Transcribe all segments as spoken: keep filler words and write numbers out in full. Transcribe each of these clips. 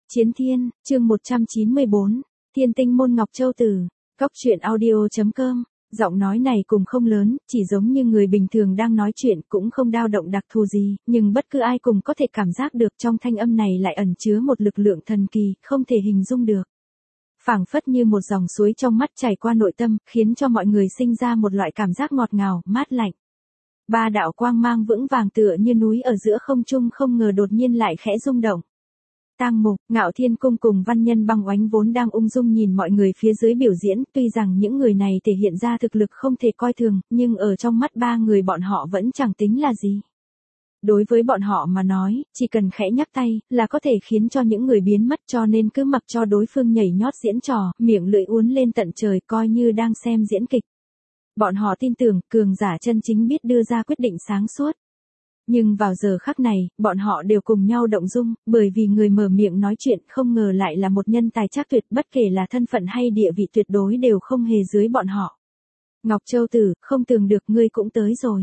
Chiến Thiên, chương một trăm chín mươi bốn, Thiên Tinh Môn Ngọc Châu Tử, Cóc truyện audio chấm com. Giọng nói này cùng không lớn, chỉ giống như người bình thường đang nói chuyện, cũng không dao động đặc thù gì, nhưng bất cứ ai cùng có thể cảm giác được trong thanh âm này lại ẩn chứa một lực lượng thần kỳ, không thể hình dung được. Phảng phất như một dòng suối trong mắt chảy qua nội tâm, khiến cho mọi người sinh ra một loại cảm giác ngọt ngào, mát lạnh. Ba đạo quang mang vững vàng tựa như núi ở giữa không trung không ngờ đột nhiên lại khẽ rung động. Tang Mục, Ngạo Thiên Cung cùng Văn Nhân Băng Oánh vốn đang ung dung nhìn mọi người phía dưới biểu diễn, tuy rằng những người này thể hiện ra thực lực không thể coi thường, nhưng ở trong mắt ba người bọn họ vẫn chẳng tính là gì. Đối với bọn họ mà nói, chỉ cần khẽ nhắc tay, là có thể khiến cho những người biến mất, cho nên cứ mặc cho đối phương nhảy nhót diễn trò, miệng lưỡi uốn lên tận trời coi như đang xem diễn kịch. Bọn họ tin tưởng, cường giả chân chính biết đưa ra quyết định sáng suốt. Nhưng vào giờ khắc này, bọn họ đều cùng nhau động dung, bởi vì người mở miệng nói chuyện không ngờ lại là một nhân tài trác tuyệt, bất kể là thân phận hay địa vị tuyệt đối đều không hề dưới bọn họ. Ngọc Châu Tử, không tưởng được ngươi cũng tới rồi.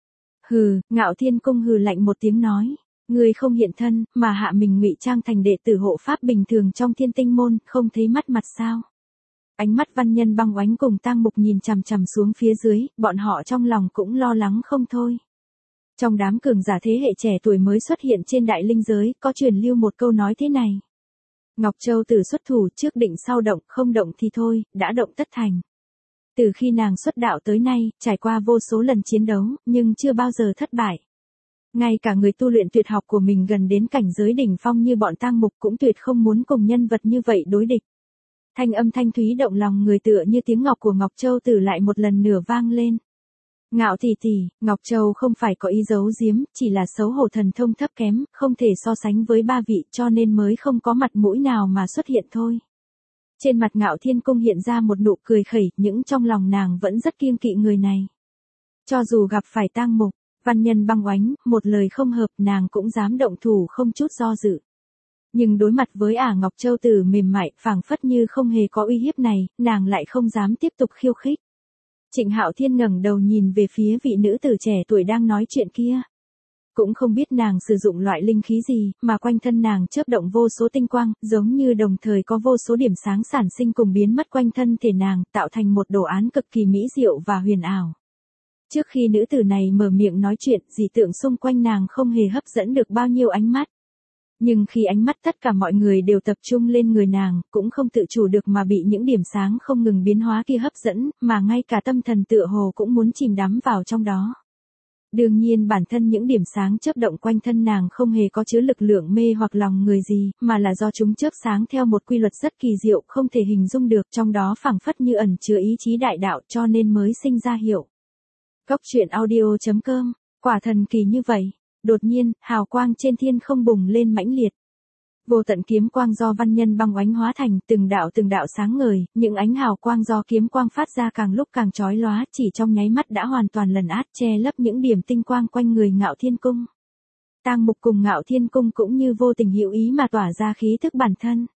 Hừ, Ngạo Thiên Cung hừ lạnh một tiếng nói, ngươi không hiện thân, mà hạ mình ngụy trang thành đệ tử hộ pháp bình thường trong Thiên Tinh môn, không thấy mắt mặt sao? Ánh mắt Văn Nhân Băng Oánh cùng Tang Mục nhìn chằm chằm xuống phía dưới, bọn họ trong lòng cũng lo lắng không thôi. Trong đám cường giả thế hệ trẻ tuổi mới xuất hiện trên đại linh giới, có truyền lưu một câu nói thế này. Ngọc Châu Tử xuất thủ, trước định sau động, không động thì thôi, đã động tất thành. Từ khi nàng xuất đạo tới nay, trải qua vô số lần chiến đấu, nhưng chưa bao giờ thất bại. Ngay cả người tu luyện tuyệt học của mình gần đến cảnh giới đỉnh phong như bọn Tang Mục cũng tuyệt không muốn cùng nhân vật như vậy đối địch. Thanh âm thanh thúy động lòng người tựa như tiếng ngọc của Ngọc Châu Tử lại một lần nữa vang lên. Ngạo tỷ tỷ, Ngọc Châu không phải có ý giấu giếm, chỉ là xấu hổ thần thông thấp kém, không thể so sánh với ba vị cho nên mới không có mặt mũi nào mà xuất hiện thôi. Trên mặt Ngạo Thiên Cung hiện ra một nụ cười khẩy, những trong lòng nàng vẫn rất kiêng kỵ người này. Cho dù gặp phải Tang Mục, Văn Nhân Băng Oánh, một lời không hợp nàng cũng dám động thủ không chút do dự. Nhưng đối mặt với ả Ngọc Châu Tử mềm mại, phảng phất như không hề có uy hiếp này, nàng lại không dám tiếp tục khiêu khích. Trịnh Hạo Thiên ngẩng đầu nhìn về phía vị nữ tử trẻ tuổi đang nói chuyện kia. Cũng không biết nàng sử dụng loại linh khí gì, mà quanh thân nàng chớp động vô số tinh quang, giống như đồng thời có vô số điểm sáng sản sinh cùng biến mất quanh thân thể nàng, tạo thành một đồ án cực kỳ mỹ diệu và huyền ảo. Trước khi nữ tử này mở miệng nói chuyện, dị tượng xung quanh nàng không hề hấp dẫn được bao nhiêu ánh mắt. Nhưng khi ánh mắt tất cả mọi người đều tập trung lên người nàng, cũng không tự chủ được mà bị những điểm sáng không ngừng biến hóa kia hấp dẫn, mà ngay cả tâm thần tựa hồ cũng muốn chìm đắm vào trong đó. Đương nhiên bản thân những điểm sáng chớp động quanh thân nàng không hề có chứa lực lượng mê hoặc lòng người gì, mà là do chúng chớp sáng theo một quy luật rất kỳ diệu không thể hình dung được, trong đó phảng phất như ẩn chứa ý chí đại đạo cho nên mới sinh ra hiệu. Cóc truyện audio chấm com, quả thần kỳ như vậy. Đột nhiên, hào quang trên thiên không bùng lên mãnh liệt. Vô tận kiếm quang do Văn Nhân Băng Oánh hóa thành, từng đạo từng đạo sáng ngời, những ánh hào quang do kiếm quang phát ra càng lúc càng chói lóa, chỉ trong nháy mắt đã hoàn toàn lấn át che lấp những điểm tinh quang quanh người Ngạo Thiên Cung. Tang Mục cùng Ngạo Thiên Cung cũng như vô tình hữu ý mà tỏa ra khí thức bản thân.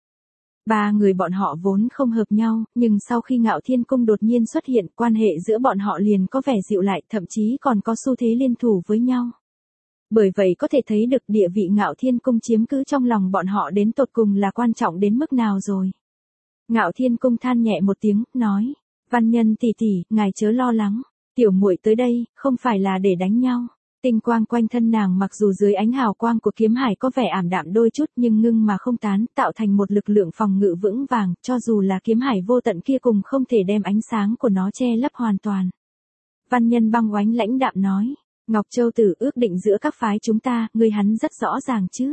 Ba người bọn họ vốn không hợp nhau, nhưng sau khi Ngạo Thiên Cung đột nhiên xuất hiện, quan hệ giữa bọn họ liền có vẻ dịu lại, thậm chí còn có xu thế liên thủ với nhau. Bởi vậy có thể thấy được địa vị Ngạo Thiên Cung chiếm cứ trong lòng bọn họ đến tột cùng là quan trọng đến mức nào rồi. Ngạo Thiên Cung than nhẹ một tiếng, nói, Văn Nhân tỷ tỷ, ngài chớ lo lắng, tiểu muội tới đây, không phải là để đánh nhau. Tinh quang quanh thân nàng mặc dù dưới ánh hào quang của kiếm hải có vẻ ảm đạm đôi chút nhưng ngưng mà không tán, tạo thành một lực lượng phòng ngự vững vàng, cho dù là kiếm hải vô tận kia cùng không thể đem ánh sáng của nó che lấp hoàn toàn. Văn Nhân Băng Oánh lãnh đạm nói. Ngọc Châu Tử, ước định giữa các phái chúng ta, ngươi hắn rất rõ ràng chứ.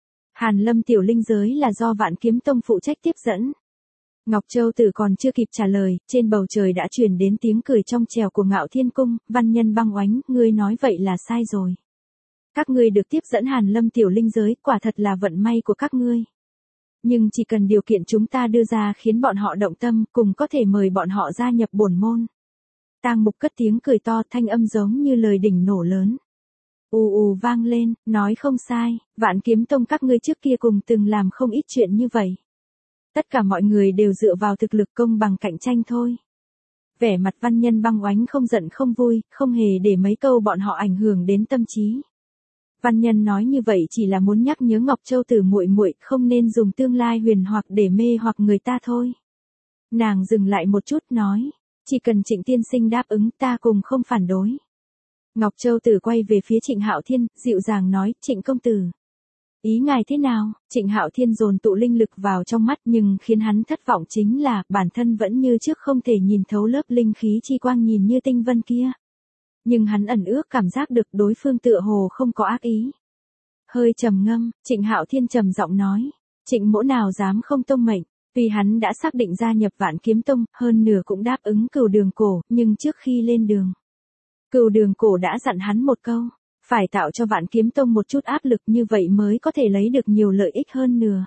Hàn Lâm tiểu linh giới là do Vạn Kiếm Tông phụ trách tiếp dẫn. Ngọc Châu Tử còn chưa kịp trả lời, trên bầu trời đã truyền đến tiếng cười trong trẻo của Ngạo Thiên Cung, Văn Nhân Băng Oánh, ngươi nói vậy là sai rồi. Các ngươi được tiếp dẫn Hàn Lâm tiểu linh giới, quả thật là vận may của các ngươi. Nhưng chỉ cần điều kiện chúng ta đưa ra khiến bọn họ động tâm, cùng có thể mời bọn họ gia nhập bổn môn. Tang Mục cất tiếng cười to, thanh âm giống như lời đỉnh nổ lớn. Ù ù vang lên, nói không sai, Vạn Kiếm Tông các ngươi trước kia cùng từng làm không ít chuyện như vậy. Tất cả mọi người đều dựa vào thực lực công bằng cạnh tranh thôi. Vẻ mặt Văn Nhân Băng Oánh không giận không vui, không hề để mấy câu bọn họ ảnh hưởng đến tâm trí. Văn nhân nói như vậy chỉ là muốn nhắc nhớ Ngọc Châu Tử muội muội không nên dùng tương lai huyền hoặc để mê hoặc người ta thôi. Nàng dừng lại một chút nói, chỉ cần Trịnh tiên sinh đáp ứng ta cùng không phản đối. Ngọc Châu Tử quay về phía Trịnh Hạo Thiên, dịu dàng nói, Trịnh công tử. Ý ngài thế nào? Trịnh Hạo Thiên dồn tụ linh lực vào trong mắt nhưng khiến hắn thất vọng chính là bản thân vẫn như trước không thể nhìn thấu lớp linh khí chi quang nhìn như tinh vân kia. Nhưng hắn ẩn ước cảm giác được đối phương tựa hồ không có ác ý. Hơi trầm ngâm, Trịnh Hạo Thiên trầm giọng nói, Trịnh mỗ nào dám không tông mệnh, tuy hắn đã xác định gia nhập Vạn Kiếm Tông, hơn nửa cũng đáp ứng Cửu Đường Cổ, nhưng trước khi lên đường, Cửu Đường Cổ đã dặn hắn một câu, phải tạo cho Vạn Kiếm Tông một chút áp lực như vậy mới có thể lấy được nhiều lợi ích hơn nửa.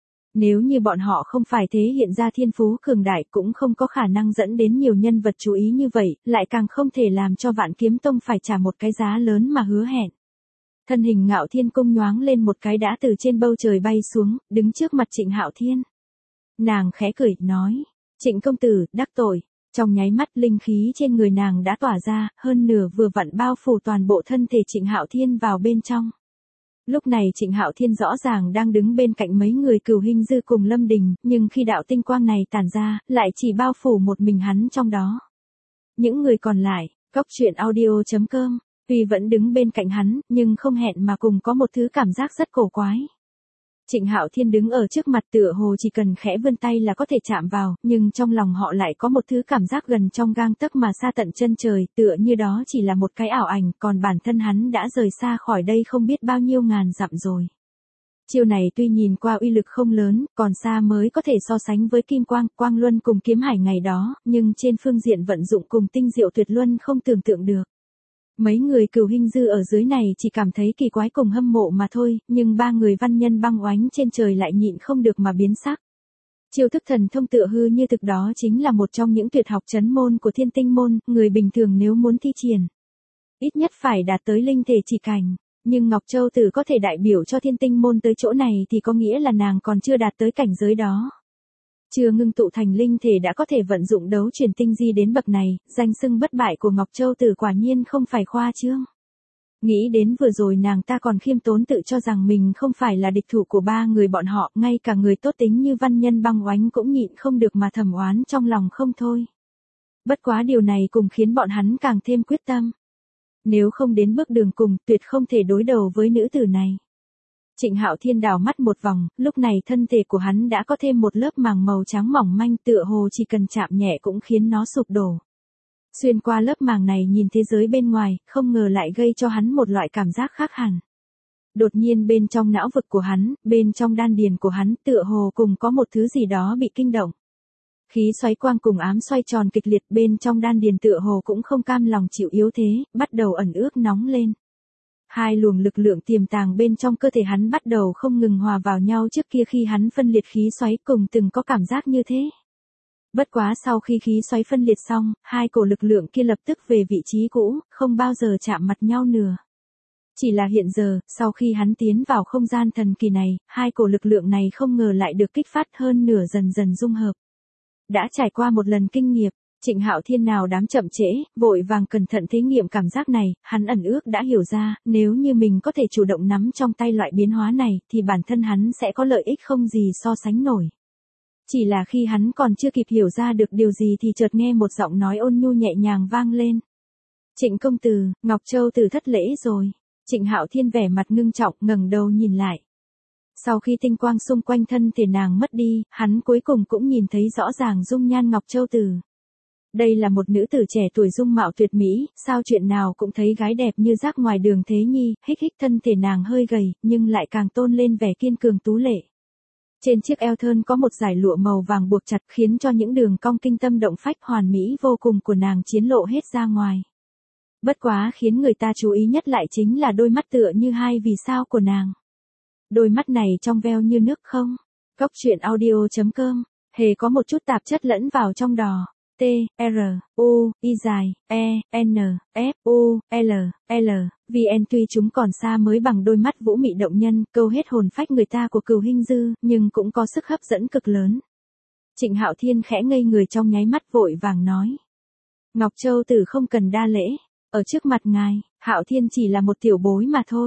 Nếu như bọn họ không phải thể hiện ra thiên phú cường đại cũng không có khả năng dẫn đến nhiều nhân vật chú ý như vậy, lại càng không thể làm cho Vạn Kiếm Tông phải trả một cái giá lớn mà hứa hẹn. Thân hình Ngạo Thiên Cung nhoáng lên một cái đã từ trên bầu trời bay xuống, đứng trước mặt Trịnh Hạo Thiên. Nàng khẽ cười, nói, Trịnh công tử, đắc tội. Trong nháy mắt linh khí trên người nàng đã tỏa ra, hơn nửa vừa vặn bao phủ toàn bộ thân thể Trịnh Hạo Thiên vào bên trong. Lúc này Trịnh Hạo Thiên rõ ràng đang đứng bên cạnh mấy người Cửu Hinh Dư cùng Lâm Đình, nhưng khi đạo tinh quang này tản ra, lại chỉ bao phủ một mình hắn trong đó. Những người còn lại, Cóc Truyện Audio chấm com, tuy vẫn đứng bên cạnh hắn, nhưng không hẹn mà cùng có một thứ cảm giác rất cổ quái. Trịnh Hạo Thiên đứng ở trước mặt tựa hồ chỉ cần khẽ vươn tay là có thể chạm vào, nhưng trong lòng họ lại có một thứ cảm giác gần trong gang tấc mà xa tận chân trời, tựa như đó chỉ là một cái ảo ảnh, còn bản thân hắn đã rời xa khỏi đây không biết bao nhiêu ngàn dặm rồi. Chiêu này tuy nhìn qua uy lực không lớn, còn xa mới có thể so sánh với Kim Quang, Quang Luân cùng Kiếm Hải ngày đó, nhưng trên phương diện vận dụng cùng tinh diệu tuyệt luân không tưởng tượng được. Mấy người Cửu Hinh Dư ở dưới này chỉ cảm thấy kỳ quái cùng hâm mộ mà thôi, nhưng ba người văn nhân băng oánh trên trời lại nhịn không được mà biến sắc. Chiêu thức thần thông tựa hư như thực đó chính là một trong những tuyệt học chấn môn của Thiên Tinh môn, người bình thường nếu muốn thi triển, ít nhất phải đạt tới linh thể chỉ cảnh, nhưng Ngọc Châu Tử có thể đại biểu cho Thiên Tinh môn tới chỗ này thì có nghĩa là nàng còn chưa đạt tới cảnh giới đó. Chưa ngưng tụ thành linh thể đã có thể vận dụng đấu truyền tinh di đến bậc này, danh xưng bất bại của Ngọc Châu Tử quả nhiên không phải khoa trương. Nghĩ đến vừa rồi nàng ta còn khiêm tốn tự cho rằng mình không phải là địch thủ của ba người bọn họ, ngay cả người tốt tính như văn nhân băng oánh cũng nhịn không được mà thầm oán trong lòng không thôi. Bất quá điều này cùng khiến bọn hắn càng thêm quyết tâm. Nếu không đến bước đường cùng, tuyệt không thể đối đầu với nữ tử này. Trịnh Hạo Thiên đảo mắt một vòng, lúc này thân thể của hắn đã có thêm một lớp màng màu trắng mỏng manh tựa hồ chỉ cần chạm nhẹ cũng khiến nó sụp đổ. Xuyên qua lớp màng này nhìn thế giới bên ngoài, không ngờ lại gây cho hắn một loại cảm giác khác hẳn. Đột nhiên bên trong não vực của hắn, bên trong đan điền của hắn tựa hồ cùng có một thứ gì đó bị kinh động. Khí xoáy quang cùng ám xoay tròn kịch liệt bên trong đan điền tựa hồ cũng không cam lòng chịu yếu thế, bắt đầu ẩn ước nóng lên. Hai luồng lực lượng tiềm tàng bên trong cơ thể hắn bắt đầu không ngừng hòa vào nhau trước kia khi hắn phân liệt khí xoáy cùng từng có cảm giác như thế. Bất quá sau khi khí xoáy phân liệt xong, hai cổ lực lượng kia lập tức về vị trí cũ, không bao giờ chạm mặt nhau nữa. Chỉ là hiện giờ, sau khi hắn tiến vào không gian thần kỳ này, hai cổ lực lượng này không ngờ lại được kích phát hơn nửa dần dần dung hợp. Đã trải qua một lần kinh nghiệm, Trịnh Hạo Thiên nào dám chậm trễ, vội vàng cẩn thận thí nghiệm cảm giác này, hắn ẩn ước đã hiểu ra, nếu như mình có thể chủ động nắm trong tay loại biến hóa này, thì bản thân hắn sẽ có lợi ích không gì so sánh nổi. Chỉ là khi hắn còn chưa kịp hiểu ra được điều gì thì chợt nghe một giọng nói ôn nhu nhẹ nhàng vang lên. Trịnh công tử, Ngọc Châu Tử thất lễ rồi. Trịnh Hạo Thiên vẻ mặt ngưng trọng ngẩng đầu nhìn lại. Sau khi tinh quang xung quanh thân thể nàng mất đi, hắn cuối cùng cũng nhìn thấy rõ ràng dung nhan Ngọc Châu Tử. Đây là một nữ tử trẻ tuổi dung mạo tuyệt mỹ, sao chuyện nào cũng thấy gái đẹp như rác ngoài đường thế nhi, hích hích thân thể nàng hơi gầy, nhưng lại càng tôn lên vẻ kiên cường tú lệ. Trên chiếc eo thơn có một dải lụa màu vàng buộc chặt khiến cho những đường cong kinh tâm động phách hoàn mỹ vô cùng của nàng chiến lộ hết ra ngoài. Bất quá khiến người ta chú ý nhất lại chính là đôi mắt tựa như hai vì sao của nàng. Đôi mắt này trong veo như nước không? Cóc Truyện Audio chấm com, hề có một chút tạp chất lẫn vào trong đò. T, R, U, I dài, E, N, F, U, L, L, V N tuy chúng còn xa mới bằng đôi mắt vũ mị động nhân, câu hết hồn phách người ta của Cửu Hinh Dư, nhưng cũng có sức hấp dẫn cực lớn. Trịnh Hạo Thiên khẽ ngây người trong nháy mắt vội vàng nói. Ngọc Châu Tử không cần đa lễ, ở trước mặt ngài, Hạo Thiên chỉ là một tiểu bối mà thôi.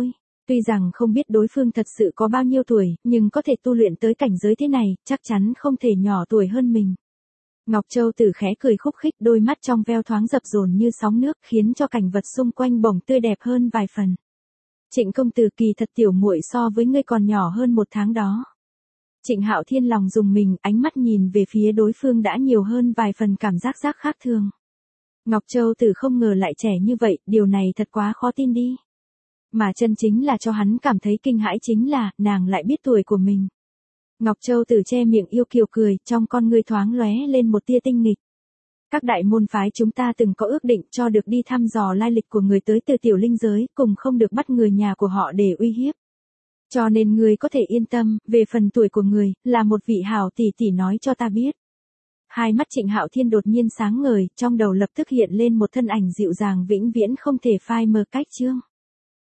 Tuy rằng không biết đối phương thật sự có bao nhiêu tuổi, nhưng có thể tu luyện tới cảnh giới thế này, chắc chắn không thể nhỏ tuổi hơn mình. Ngọc Châu Tử khẽ cười khúc khích, đôi mắt trong veo thoáng dập dồn như sóng nước, khiến cho cảnh vật xung quanh bỗng tươi đẹp hơn vài phần. Trịnh công tử, kỳ thật tiểu muội so với ngươi còn nhỏ hơn một tháng đó. Trịnh Hạo Thiên lòng rùng mình, ánh mắt nhìn về phía đối phương đã nhiều hơn vài phần cảm giác giác khác thường. Ngọc Châu Tử không ngờ lại trẻ như vậy, điều này thật quá khó tin đi. Mà chân chính là cho hắn cảm thấy kinh hãi chính là, nàng lại biết tuổi của mình. Ngọc Châu Tử che miệng yêu kiều cười, trong con ngươi thoáng lóe lên một tia tinh nghịch. Các đại môn phái chúng ta từng có ước định cho được đi thăm dò lai lịch của người tới từ tiểu linh giới, cùng không được bắt người nhà của họ để uy hiếp. Cho nên ngươi có thể yên tâm, về phần tuổi của người, là một vị hảo tỷ tỷ nói cho ta biết. Hai mắt Trịnh Hạo Thiên đột nhiên sáng ngời, trong đầu lập tức hiện lên một thân ảnh dịu dàng vĩnh viễn không thể phai mờ cách chương.